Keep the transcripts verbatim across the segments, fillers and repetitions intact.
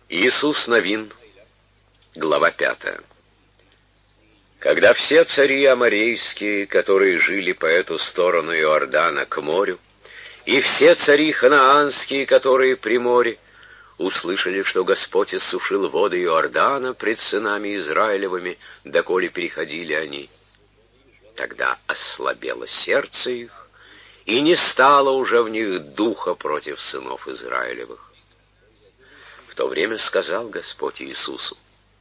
Иисус Новин, глава пятая. Когда все цари аморейские, которые жили по эту сторону Иордана к морю, и все цари ханаанские, которые при море, услышали, что Господь иссушил воды Иордана пред сынами Израилевыми, доколе переходили они, тогда ослабело сердце их, и не стало уже в них духа против сынов Израилевых. В то время сказал Господь Иисусу: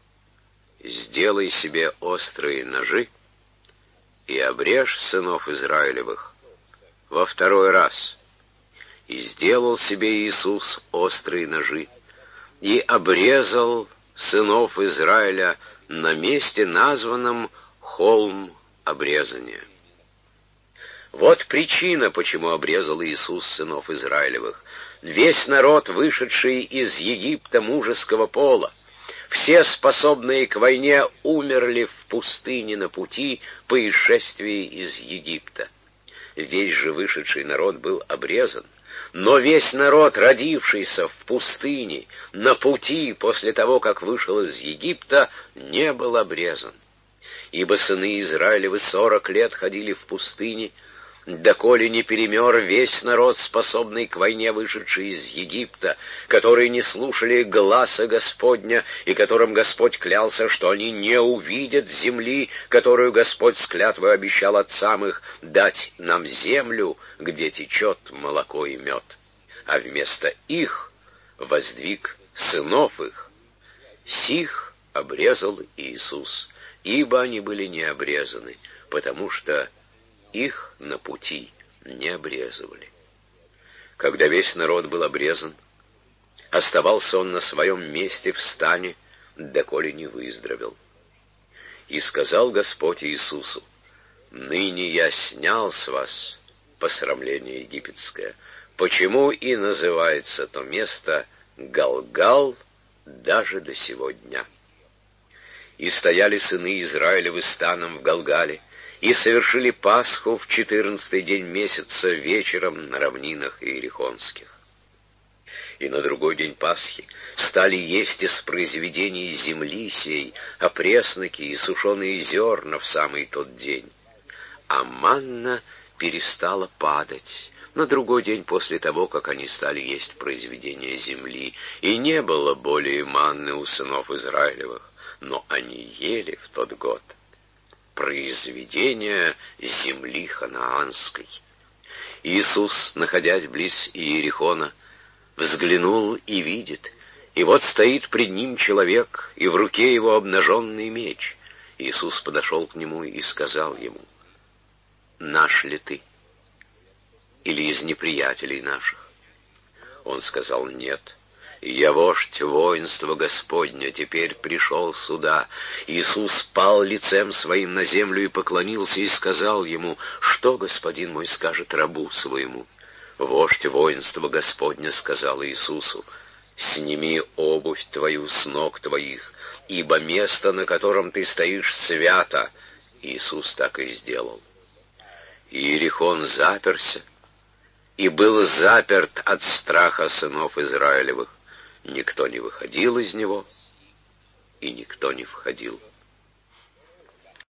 «Сделай себе острые ножи и обрежь сынов Израилевых во второй раз». И сделал себе Иисус острые ножи и обрезал сынов Израиля на месте, названном холм обрезания. Вот причина, почему обрезал Иисус сынов Израилевых. Весь народ, вышедший из Египта мужеского пола, все способные к войне, умерли в пустыне на пути по исшествии из Египта. Весь же вышедший народ был обрезан, но весь народ, родившийся в пустыне на пути после того, как вышел из Египта, не был обрезан. Ибо сыны Израилевы сорок лет ходили в пустыне, доколе не перемер весь народ, способный к войне, вышедший из Египта, которые не слушали гласа Господня, и которым Господь клялся, что они не увидят земли, которую Господь с клятвой обещал отцам их дать нам землю, где течет молоко и мед. А вместо их воздвиг сынов их. Сих обрезал Иисус, ибо они были не обрезаны, потому что их на пути не обрезывали. Когда весь народ был обрезан, оставался он на своем месте в стане, доколе не выздоровел. И сказал Господь Иисусу: «Ныне я снял с вас посрамление египетское, почему и называется то место Галгал даже до сего дня». И стояли сыны Израилевы станом в Галгале, и совершили Пасху в четырнадцатый день месяца вечером на равнинах иерихонских. И на другой день Пасхи стали есть из произведений земли сей опресноки и сушеные зерна в самый тот день. А манна перестала падать на другой день после того, как они стали есть произведения земли, и не было более манны у сынов Израилевых, но они ели в тот год произведения земли ханаанской. Иисус, находясь близ Иерихона, взглянул и видит, и вот стоит пред ним человек, и в руке его обнаженный меч. Иисус подошел к нему и сказал ему: «Наш ли ты? Или из неприятелей наших?» Он сказал: «Нет. Я вождь воинства Господня, теперь пришел сюда». Иисус пал лицем своим на землю и поклонился, и сказал ему: «Что господин мой скажет рабу своему?» Вождь воинства Господня сказал Иисусу: «Сними обувь твою с ног твоих, ибо место, на котором ты стоишь, свято». Иисус так и сделал. Иерихон заперся, и был заперт от страха сынов Израилевых. Никто не выходил из него, и никто не входил.